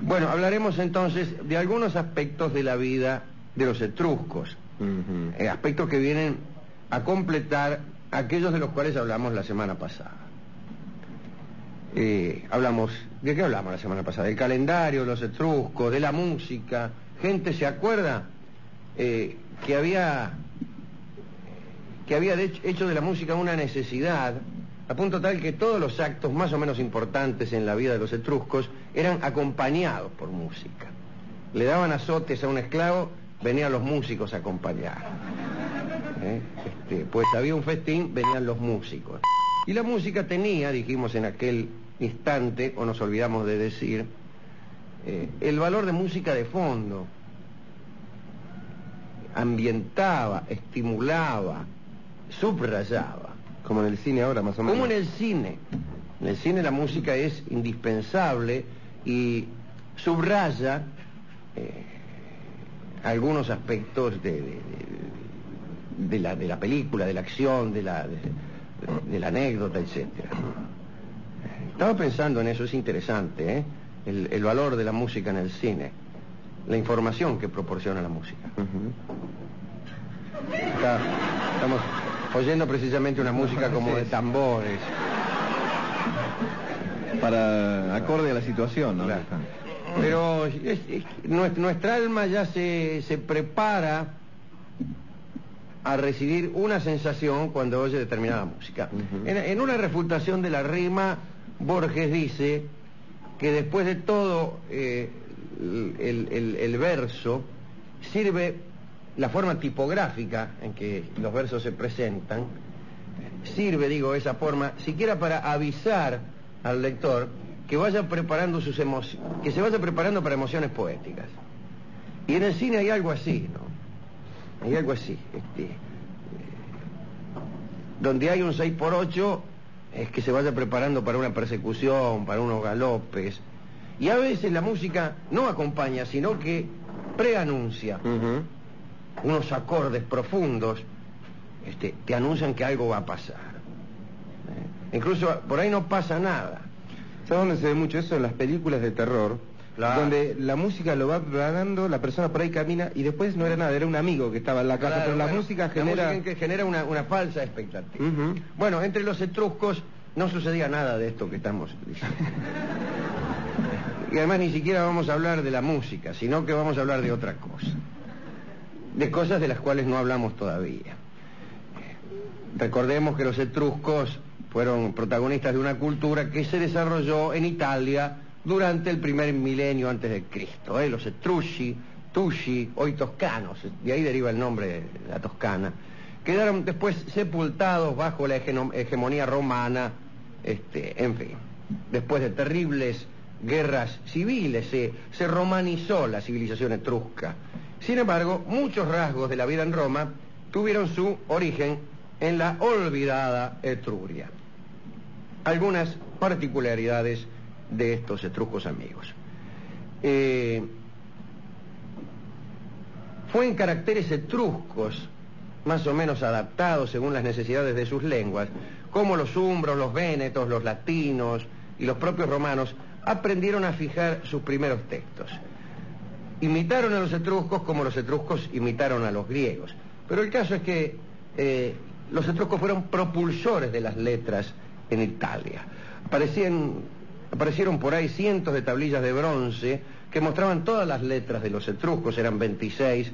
Bueno, hablaremos entonces de algunos aspectos de la vida de los etruscos, aspectos que vienen a completar aquellos de los cuales hablamos la semana pasada. ¿De qué hablamos la semana pasada? Del calendario, los etruscos, de la música. Gente, ¿se acuerda que había hecho de la música una necesidad, a punto tal que todos los actos más o menos importantes en la vida de los etruscos eran acompañados por música? Le daban azotes a un esclavo, venían los músicos a acompañar. Pues había un festín, venían los músicos. Y la música tenía, dijimos en aquel instante, o nos olvidamos de decir, el valor de música de fondo. Ambientaba, estimulaba, subrayaba. Como en el cine ahora, más o menos. Como en el cine. En el cine la música es indispensable y subraya algunos aspectos de la película, de la acción, de la anécdota, etcétera. Estaba pensando en eso, es interesante, el valor de la música en el cine, la información que proporciona la música. Estamos oyendo precisamente una música como de tambores. Para acorde a la situación, ¿no? Claro. Pero nuestra alma ya se prepara a recibir una sensación cuando oye determinada música. En una refutación de la rima, Borges dice que después de todo el verso sirve, la forma tipográfica en que los versos se presentan, sirve, esa forma, siquiera para avisar al lector que vaya preparando que se vaya preparando para emociones poéticas. Y en el cine hay algo así, ¿no? Hay algo así, donde hay un 6x8 es que se vaya preparando para una persecución, para unos galopes. Y a veces la música no acompaña, sino que preanuncia. Unos acordes profundos te anuncian que algo va a pasar. Incluso por ahí no pasa nada. ¿Sabes dónde se ve mucho eso? En las películas de terror. Claro. Donde la música lo va preparando, la persona por ahí camina y después no era nada, era un amigo que estaba en la casa, claro, pero la música genera una falsa expectativa. Bueno, entre los etruscos no sucedía nada de esto que estamos diciendo. Y además ni siquiera vamos a hablar de la música, sino que vamos a hablar de otra cosa. De cosas de las cuales no hablamos todavía. Recordemos que los etruscos fueron protagonistas de una cultura que se desarrolló en Italia durante el primer milenio antes de Cristo. Los Etrusci, Tusci, hoy toscanos, de ahí deriva el nombre de la Toscana, quedaron después sepultados bajo la hegemonía romana, en fin. Después de terribles guerras civiles, se romanizó la civilización etrusca. Sin embargo, muchos rasgos de la vida en Roma tuvieron su origen en la olvidada Etruria. Algunas particularidades de estos etruscos amigos. Fue en caracteres etruscos, más o menos adaptados según las necesidades de sus lenguas, como los umbros, los vénetos, los latinos y los propios romanos aprendieron a fijar sus primeros textos. Imitaron a los etruscos como los etruscos imitaron a los griegos. Pero el caso es que los etruscos fueron propulsores de las letras en Italia. Aparecieron por ahí cientos de tablillas de bronce que mostraban todas las letras de los etruscos, eran 26,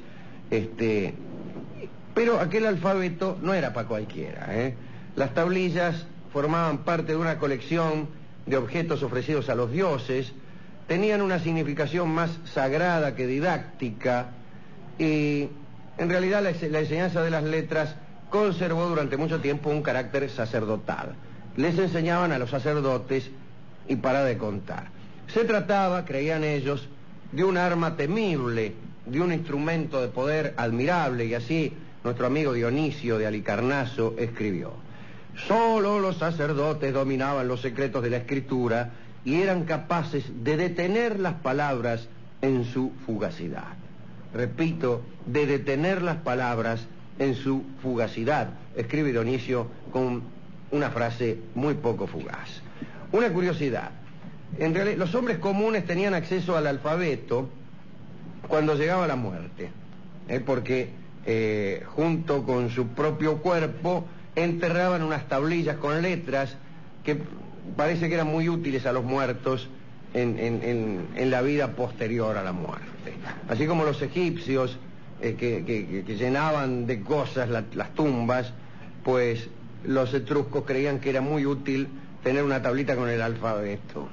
pero aquel alfabeto no era para cualquiera, Las tablillas formaban parte de una colección de objetos ofrecidos a los dioses, tenían una significación más sagrada que didáctica, y en realidad la enseñanza de las letras conservó durante mucho tiempo un carácter sacerdotal. Les enseñaban a los sacerdotes y para de contar. Se trataba, creían ellos, de un arma temible, de un instrumento de poder admirable, y así nuestro amigo Dionisio de Halicarnaso escribió: solo los sacerdotes dominaban los secretos de la escritura y eran capaces de detener las palabras en su fugacidad. Repito, de detener las palabras en su fugacidad, escribe Dionisio con una frase muy poco fugaz. Una curiosidad: En realidad, los hombres comunes tenían acceso al alfabeto cuando llegaba la muerte, porque junto con su propio cuerpo enterraban unas tablillas con letras que parece que eran muy útiles a los muertos en la vida posterior a la muerte. Así como los egipcios que llenaban de cosas las tumbas, pues los etruscos creían que era muy útil tener una tablita con el alfabeto.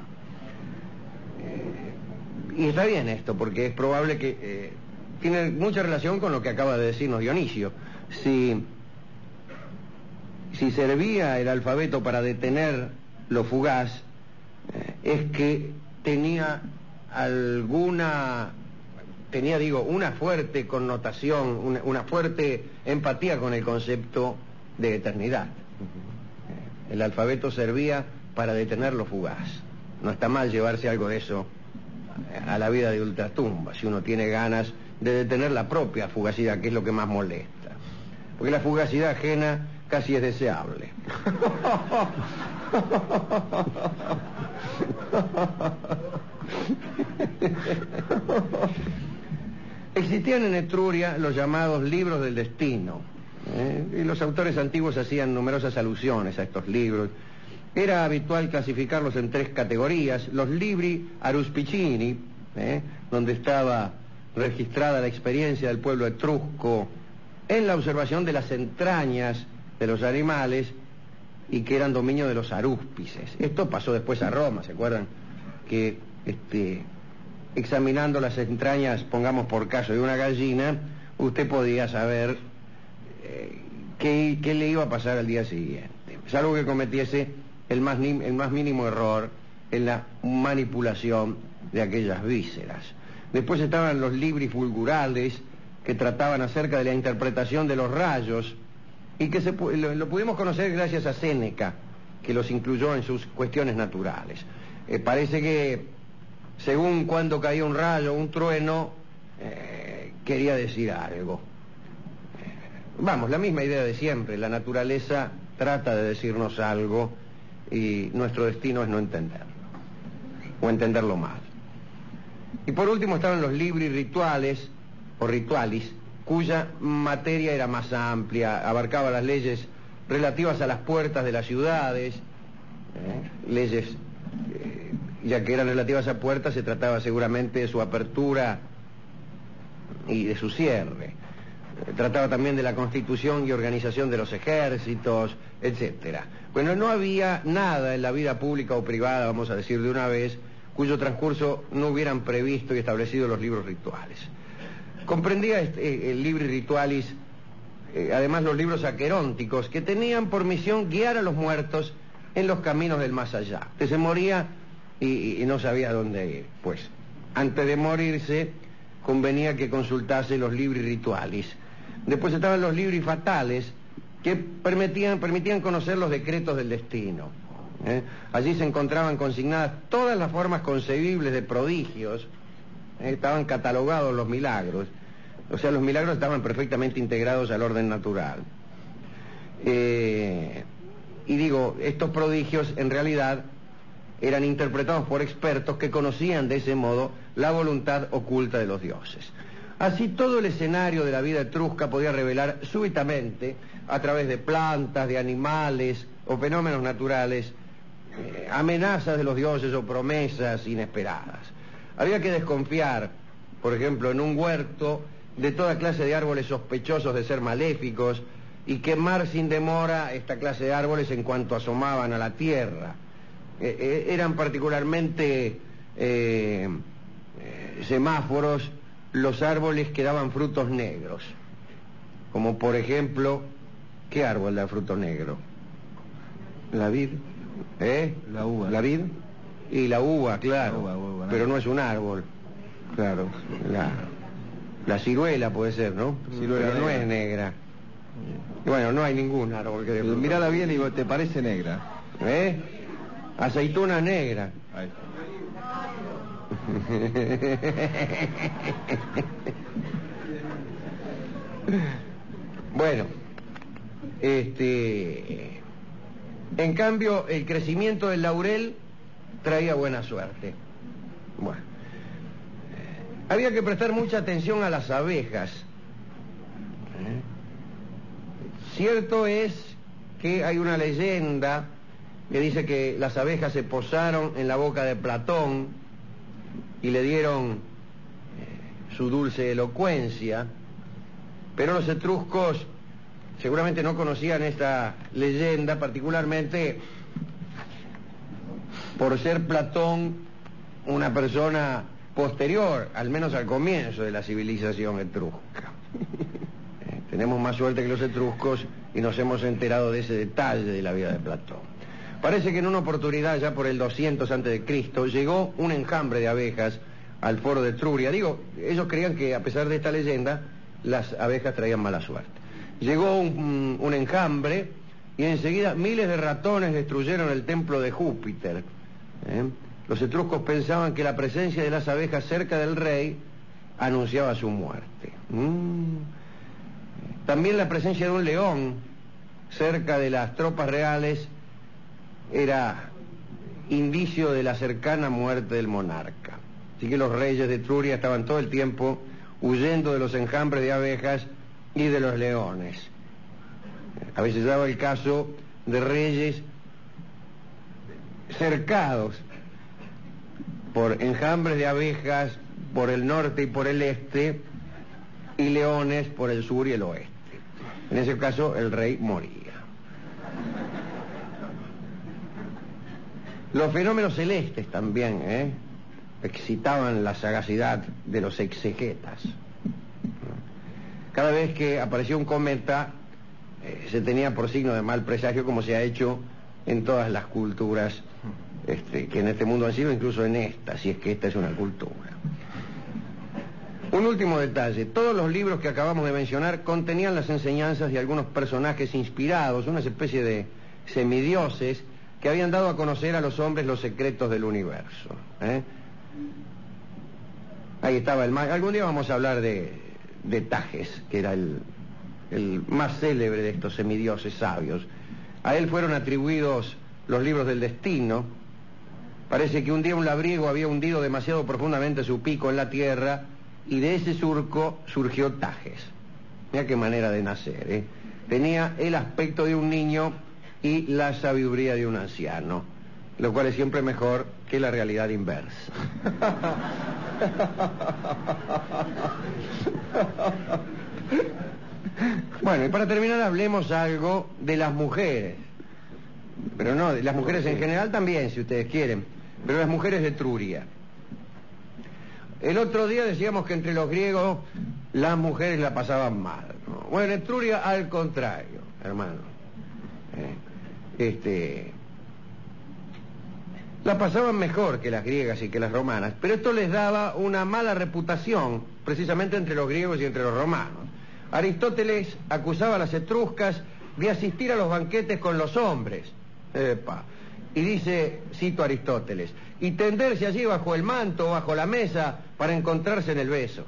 Y está bien esto, porque es probable que tiene mucha relación con lo que acaba de decirnos Dionisio. Si servía el alfabeto para detener lo fugaz, es que tenía una fuerte connotación, una fuerte empatía con el concepto de eternidad. El alfabeto servía para detener lo fugaz. No está mal llevarse algo de eso a la vida de ultratumba, si uno tiene ganas de detener la propia fugacidad, que es lo que más molesta. Porque la fugacidad ajena casi es deseable. Existían en Etruria los llamados libros del destino, y los autores antiguos hacían numerosas alusiones a estos libros. Era habitual clasificarlos en 3 categorías: los libri aruspicini, donde estaba registrada la experiencia del pueblo etrusco en la observación de las entrañas de los animales y que eran dominio de los arúspices. Esto pasó después a Roma, ¿se acuerdan? Que examinando las entrañas, pongamos por caso, de una gallina, usted podía saber qué le iba a pasar al día siguiente, salvo que cometiese el más mínimo error en la manipulación de aquellas vísceras. Después estaban los libri fulgurales, que trataban acerca de la interpretación de los rayos, y que lo pudimos conocer gracias a Séneca, que los incluyó en sus cuestiones naturales. Parece que según cuando caía un rayo o un trueno, quería decir algo. Vamos, la misma idea de siempre: la naturaleza trata de decirnos algo y nuestro destino es no entenderlo, o entenderlo mal. Y por último estaban los libri rituales, o ritualis, cuya materia era más amplia, abarcaba las leyes relativas a las puertas de las ciudades, leyes, ya que eran relativas a puertas, se trataba seguramente de su apertura y de su cierre. Trataba también de la constitución y organización de los ejércitos, etcétera. Bueno, no había nada en la vida pública o privada, vamos a decir de una vez, cuyo transcurso no hubieran previsto y establecido los libros rituales. Comprendía el libri ritualis, además, los libros aquerónticos, que tenían por misión guiar a los muertos en los caminos del más allá. Usted se moría y no sabía dónde ir. Pues, antes de morirse, convenía que consultase los libri ritualis. Después estaban los libri fatales, que permitían conocer los decretos del destino. Allí se encontraban consignadas todas las formas concebibles de prodigios. Estaban catalogados los milagros. O sea, los milagros estaban perfectamente integrados al orden natural. Y digo, estos prodigios en realidad eran interpretados por expertos que conocían de ese modo la voluntad oculta de los dioses. Así, todo el escenario de la vida etrusca podía revelar súbitamente, a través de plantas, de animales o fenómenos naturales, amenazas de los dioses o promesas inesperadas. Había que desconfiar, por ejemplo, en un huerto, de toda clase de árboles sospechosos de ser maléficos, y quemar sin demora esta clase de árboles en cuanto asomaban a la tierra. Eran particularmente semáforos los árboles que daban frutos negros, como por ejemplo, ¿qué árbol da fruto negro? La vid, la uva. La vid y la uva, claro, uva, pero no es un árbol, claro, la ciruela puede ser, ¿no? Ciruela pero no negra. es negra. Bueno, no hay ningún árbol que dé fruto. Mírala bien y te parece negra. Aceituna negra. Ahí. Bueno, en cambio, el crecimiento del laurel traía buena suerte. Bueno, había que prestar mucha atención a las abejas. Cierto es que hay una leyenda que dice que las abejas se posaron en la boca de Platón y le dieron su dulce elocuencia, pero los etruscos seguramente no conocían esta leyenda, particularmente por ser Platón una persona posterior, al menos al comienzo de la civilización etrusca. Tenemos más suerte que los etruscos y nos hemos enterado de ese detalle de la vida de Platón. Parece que en una oportunidad, ya por el 200 a.C., llegó un enjambre de abejas al foro de Etruria. Digo, ellos creían que a pesar de esta leyenda, las abejas traían mala suerte. Llegó un enjambre y enseguida miles de ratones destruyeron el templo de Júpiter. Los etruscos pensaban que la presencia de las abejas cerca del rey anunciaba su muerte. También la presencia de un león cerca de las tropas reales era indicio de la cercana muerte del monarca. Así que los reyes de Etruria estaban todo el tiempo huyendo de los enjambres de abejas y de los leones. A veces daba el caso de reyes cercados por enjambres de abejas por el norte y por el este, y leones por el sur y el oeste. En ese caso el rey moría. Los fenómenos celestes también excitaban la sagacidad de los exegetas. Cada vez que aparecía un cometa se tenía por signo de mal presagio, como se ha hecho en todas las culturas que en este mundo han sido, incluso en esta, si es que esta es una cultura. Un último detalle: todos los libros que acabamos de mencionar contenían las enseñanzas de algunos personajes inspirados, una especie de semidioses que habían dado a conocer a los hombres los secretos del universo. Ahí estaba el más. Algún día vamos a hablar de Tages, que era el más célebre de estos semidioses sabios. A él fueron atribuidos los libros del destino. Parece que un día un labriego había hundido demasiado profundamente su pico en la tierra y de ese surco surgió Tages. Mira qué manera de nacer, Tenía el aspecto de un niño y la sabiduría de un anciano, lo cual es siempre mejor que la realidad inversa. Bueno, y para terminar hablemos algo de las mujeres, pero no, de las mujeres en general también, si ustedes quieren, pero las mujeres de Etruria. El otro día decíamos que entre los griegos las mujeres la pasaban mal, ¿no? Bueno, en Etruria al contrario, hermano. La pasaban mejor que las griegas y que las romanas, pero esto les daba una mala reputación, precisamente entre los griegos y entre los romanos. Aristóteles acusaba a las etruscas de asistir a los banquetes con los hombres. Y dice, cito a Aristóteles, y tenderse allí bajo el manto o bajo la mesa para encontrarse en el beso.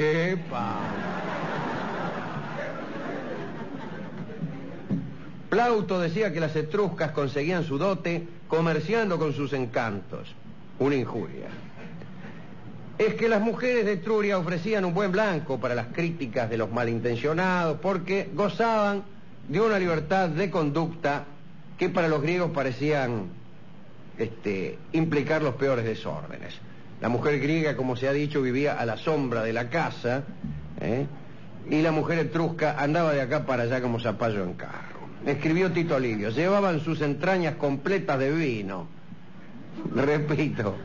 Plauto decía que las etruscas conseguían su dote comerciando con sus encantos. Una injuria. Es que las mujeres de Etruria ofrecían un buen blanco para las críticas de los malintencionados, porque gozaban de una libertad de conducta que para los griegos parecían implicar los peores desórdenes. La mujer griega, como se ha dicho, vivía a la sombra de la casa, y la mujer etrusca andaba de acá para allá como zapallo en carro. Escribió Tito Livio, llevaban sus entrañas completas de vino. Repito,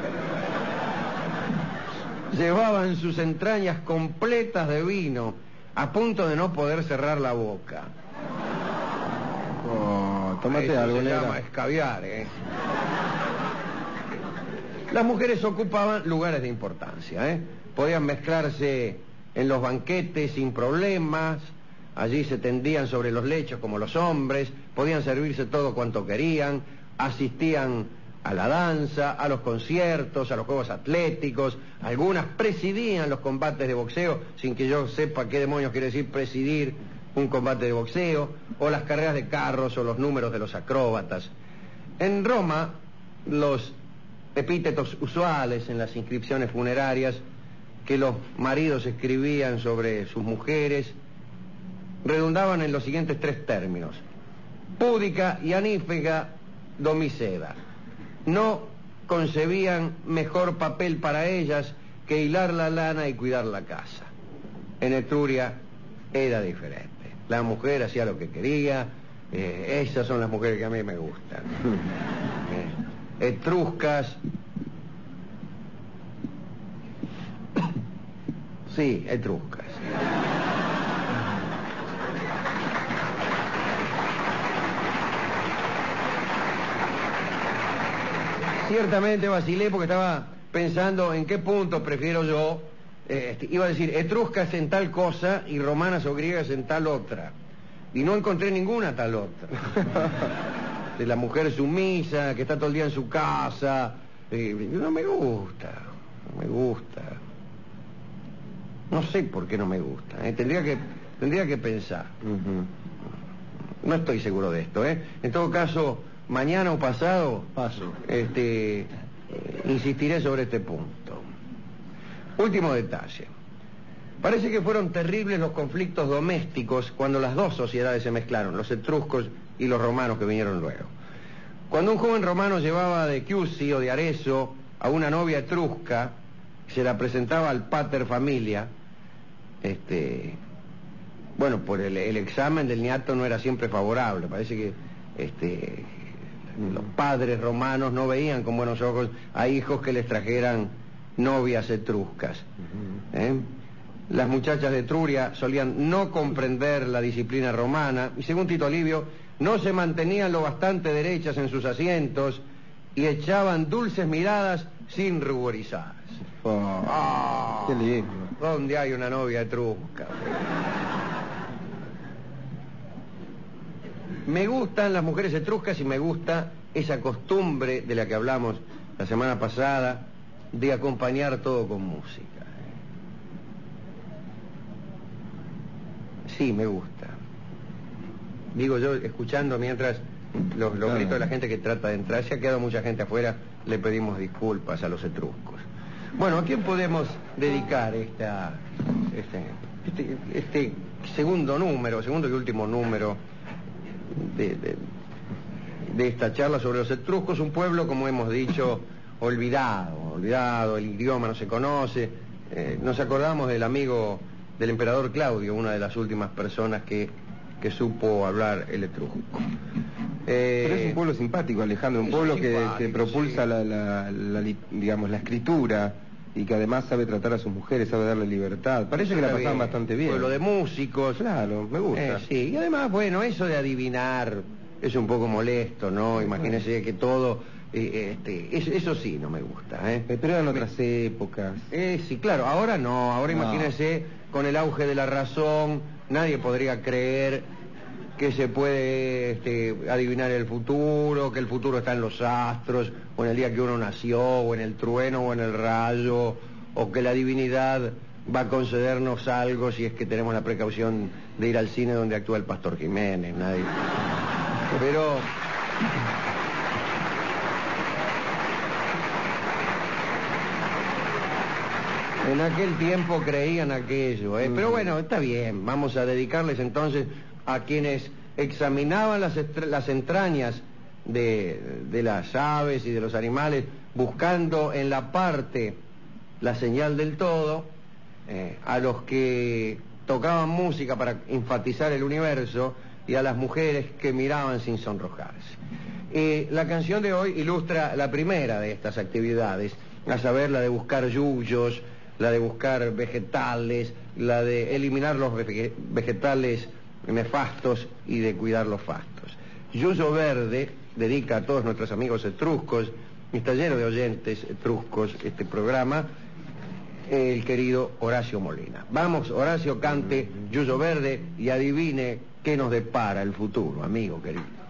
llevaban sus entrañas completas de vino, a punto de no poder cerrar la boca. Tómate algo, se llama escabiar, Las mujeres ocupaban lugares de importancia, Podían mezclarse en los banquetes sin problemas. Allí se tendían sobre los lechos como los hombres, podían servirse todo cuanto querían, asistían a la danza, a los conciertos, a los juegos atléticos, algunas presidían los combates de boxeo, sin que yo sepa qué demonios quiere decir presidir un combate de boxeo, o las carreras de carros o los números de los acróbatas. En Roma, los epítetos usuales en las inscripciones funerarias que los maridos escribían sobre sus mujeres redundaban en los siguientes 3 términos: púdica, ianífega, domiceda. No concebían mejor papel para ellas que hilar la lana y cuidar la casa. En Etruria era diferente. La mujer hacía lo que quería. Esas son las mujeres que a mí me gustan. Etruscas. Sí, etruscas. Ciertamente vacilé porque estaba pensando en qué punto prefiero yo. Iba a decir etruscas en tal cosa y romanas o griegas en tal otra. Y no encontré ninguna tal otra. De la mujer sumisa, que está todo el día en su casa. No me gusta, no me gusta. No sé por qué no me gusta. Tendría que pensar. No estoy seguro de esto. En todo caso, mañana o pasado insistiré sobre este punto. Último detalle. Parece que fueron terribles los conflictos domésticos cuando las dos sociedades se mezclaron, los etruscos y los romanos que vinieron luego. Cuando un joven romano llevaba de Chiusi o de Arezzo a una novia etrusca, se la presentaba al pater familia, bueno, por el examen del niato no era siempre favorable. Parece que los padres romanos no veían con buenos ojos a hijos que les trajeran novias etruscas. Las muchachas de Etruria solían no comprender la disciplina romana y, según Tito Livio, no se mantenían lo bastante derechas en sus asientos y echaban dulces miradas sin ruborizarse. Qué lindo. ¿Dónde hay una novia etrusca? Me gustan las mujeres etruscas y me gusta esa costumbre de la que hablamos la semana pasada de acompañar todo con música. Sí, me gusta. Digo yo, escuchando mientras los gritos de la gente que trata de entrar. Se ha quedado mucha gente afuera, le pedimos disculpas a los etruscos. Bueno, ¿a quién podemos dedicar este segundo y último número de esta charla sobre los etruscos? Un pueblo, como hemos dicho, olvidado, el idioma no se conoce. Nos acordamos del amigo del emperador Claudio, una de las últimas personas que supo hablar el etrusco. Pero es un pueblo simpático, Alejandro, un pueblo que propulsa la escritura y que además sabe tratar a sus mujeres, sabe darle libertad. Parece que la pasaban bastante bien. Pueblo de músicos. Claro, me gusta. Sí, y además, bueno, eso de adivinar es un poco molesto, ¿no? Imagínese que todo... eso sí no me gusta, Pero eran otras épocas. Sí, claro, ahora no. Ahora imagínese, con el auge de la razón, nadie podría creer que se puede adivinar el futuro, que el futuro está en los astros, o en el día que uno nació, o en el trueno, o en el rayo, o que la divinidad va a concedernos algo si es que tenemos la precaución de ir al cine donde actúa el Pastor Jiménez. Nadie. Pero... en aquel tiempo creían aquello, Pero bueno, está bien, vamos a dedicarles entonces a quienes examinaban las entrañas de las aves y de los animales, buscando en la parte la señal del todo, a los que tocaban música para enfatizar el universo y a las mujeres que miraban sin sonrojarse. La canción de hoy ilustra la primera de estas actividades, a saber, la de buscar yuyos, la de buscar vegetales, la de eliminar los vegetales nefastos y de cuidar los fastos. Yuyo Verde dedica a todos nuestros amigos etruscos, está lleno de oyentes etruscos este programa, el querido Horacio Molina. Vamos, Horacio, cante Yuyo Verde y adivine qué nos depara el futuro, amigo querido.